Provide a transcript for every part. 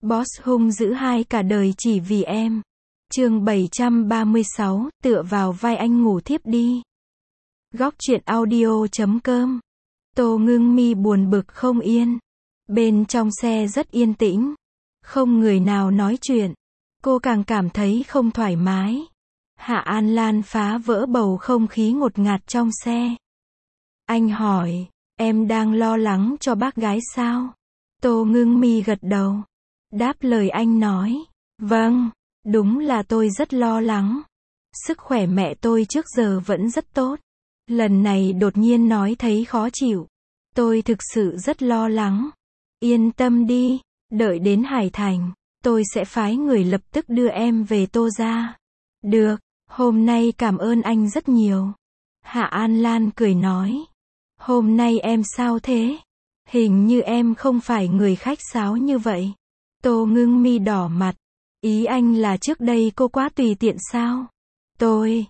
Boss hung dữ hai cả đời chỉ vì em. Chương 736, tựa vào vai anh ngủ thiếp đi. Góc truyện audio.com. Tô Ngưng Mi buồn bực không yên. Bên trong xe rất yên tĩnh. Không người nào nói chuyện. Cô càng cảm thấy không thoải mái. Hạ An Lan phá vỡ bầu không khí ngột ngạt trong xe. Anh hỏi, em đang lo lắng cho bác gái sao? Tô Ngưng Mi gật đầu. Đáp lời anh nói, vâng, đúng là tôi rất lo lắng. Sức khỏe mẹ tôi trước giờ vẫn rất tốt. Lần này đột nhiên nói thấy khó chịu. Tôi thực sự rất lo lắng. Yên tâm đi, đợi đến Hải Thành, tôi sẽ phái người lập tức đưa em về Tô gia. Được, hôm nay cảm ơn anh rất nhiều. Hạ An Lan cười nói. Hôm nay em sao thế? Hình như em không phải người khách sáo như vậy. Tô Ngưng Mi đỏ mặt. Ý anh là trước đây cô quá tùy tiện sao? Tôi,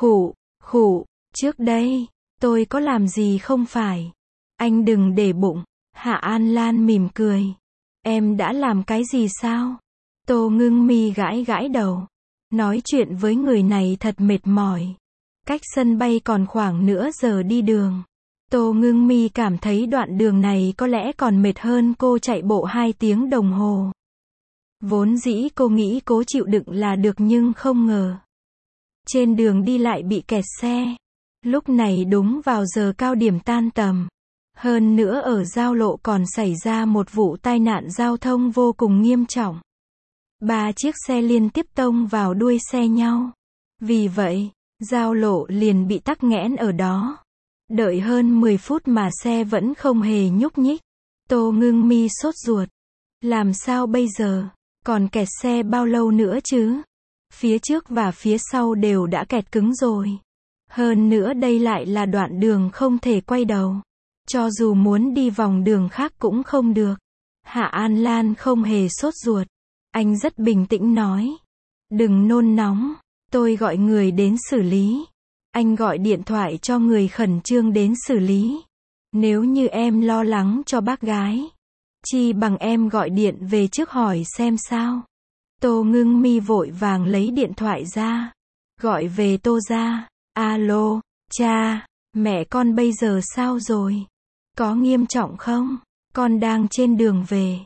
trước đây, tôi có làm gì không phải? Anh đừng để bụng. Hạ An Lan mỉm cười. Em đã làm cái gì sao? Tô Ngưng Mi gãi gãi đầu. Nói chuyện với người này thật mệt mỏi. Cách sân bay còn khoảng nửa giờ đi đường. Tô Ngưng Mi cảm thấy đoạn đường này có lẽ còn mệt hơn cô chạy bộ 2 tiếng đồng hồ. Vốn dĩ cô nghĩ cố chịu đựng là được nhưng không ngờ. Trên đường đi lại bị kẹt xe. Lúc này đúng vào giờ cao điểm tan tầm. Hơn nữa ở giao lộ còn xảy ra một vụ tai nạn giao thông vô cùng nghiêm trọng. 3 chiếc xe liên tiếp tông vào đuôi xe nhau. Vì vậy, giao lộ liền bị tắc nghẽn ở đó. Đợi hơn 10 phút mà xe vẫn không hề nhúc nhích. Tô Ngưng Mi sốt ruột. Làm sao bây giờ? Còn kẹt xe bao lâu nữa chứ? Phía trước và phía sau đều đã kẹt cứng rồi. Hơn nữa đây lại là đoạn đường không thể quay đầu. Cho dù muốn đi vòng đường khác cũng không được. Hạ An Lan không hề sốt ruột. Anh rất bình tĩnh nói. Đừng nôn nóng. Tôi gọi người đến xử lý. Anh gọi điện thoại cho người khẩn trương đến xử lý. Nếu như em lo lắng cho bác gái, chi bằng em gọi điện về trước hỏi xem sao. Tô Ngưng Mi vội vàng lấy điện thoại ra. Gọi về Tô gia. Alo, cha, mẹ con bây giờ sao rồi? Có nghiêm trọng không? Con đang trên đường về.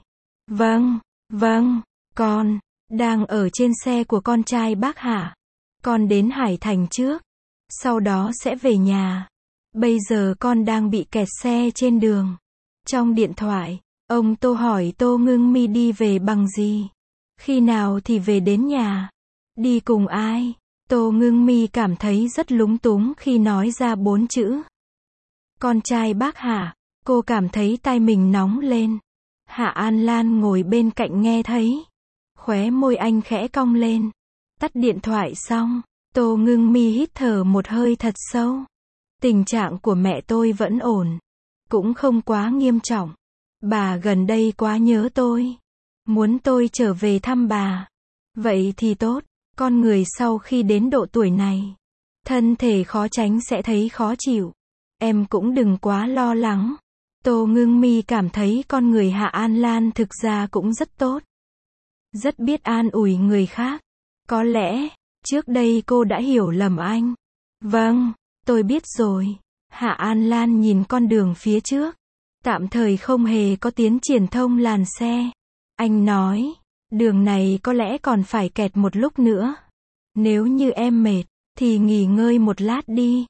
Vâng, con đang ở trên xe của con trai bác Hạ. Con đến Hải Thành trước, sau đó sẽ về nhà. Bây giờ con đang bị kẹt xe trên đường. Trong điện thoại, ông Tô hỏi Tô Ngưng Mi đi về bằng gì? Khi nào thì về đến nhà? Đi cùng ai? Tô Ngưng Mi cảm thấy rất lúng túng khi nói ra 4 chữ. Con trai bác Hạ. Cô cảm thấy tai mình nóng lên. Hạ An Lan ngồi bên cạnh nghe thấy. Khóe môi anh khẽ cong lên. Tắt điện thoại xong, Tô Ngưng Mi hít thở một hơi thật sâu. Tình trạng của mẹ tôi vẫn ổn. Cũng không quá nghiêm trọng. Bà gần đây quá nhớ tôi. Muốn tôi trở về thăm bà. Vậy thì tốt. Con người sau khi đến độ tuổi này, thân thể khó tránh sẽ thấy khó chịu. Em cũng đừng quá lo lắng. Tô Ngưng Mi cảm thấy con người Hạ An Lan thực ra cũng rất tốt. Rất biết an ủi người khác. Có lẽ, trước đây cô đã hiểu lầm anh. Vâng, tôi biết rồi. Hạ An Lan nhìn con đường phía trước. Tạm thời không hề có tiến triển thông làn xe. Anh nói, đường này có lẽ còn phải kẹt một lúc nữa. Nếu như em mệt, thì nghỉ ngơi một lát đi.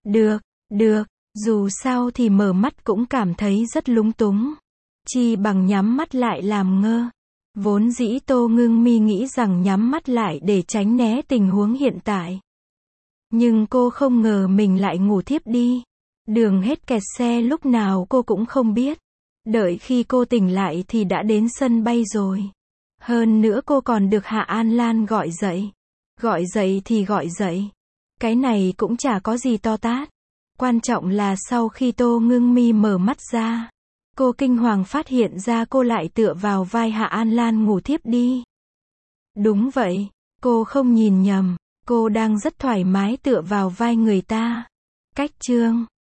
Được. Dù sao thì mở mắt cũng cảm thấy rất lúng túng. Chi bằng nhắm mắt lại làm ngơ. Vốn dĩ Tô Ngưng Mi nghĩ rằng nhắm mắt lại để tránh né tình huống hiện tại. Nhưng cô không ngờ mình lại ngủ thiếp đi. Đường hết kẹt xe lúc nào cô cũng không biết. Đợi khi cô tỉnh lại thì đã đến sân bay rồi. Hơn nữa cô còn được Hạ An Lan gọi dậy. Gọi dậy thì gọi dậy. Cái này cũng chả có gì to tát. Quan trọng là sau khi Tô Ngưng Mi mở mắt ra, cô kinh hoàng phát hiện ra cô lại tựa vào vai Hạ An Lan ngủ thiếp đi. Đúng vậy, cô không nhìn nhầm, cô đang rất thoải mái tựa vào vai người ta. Cách chương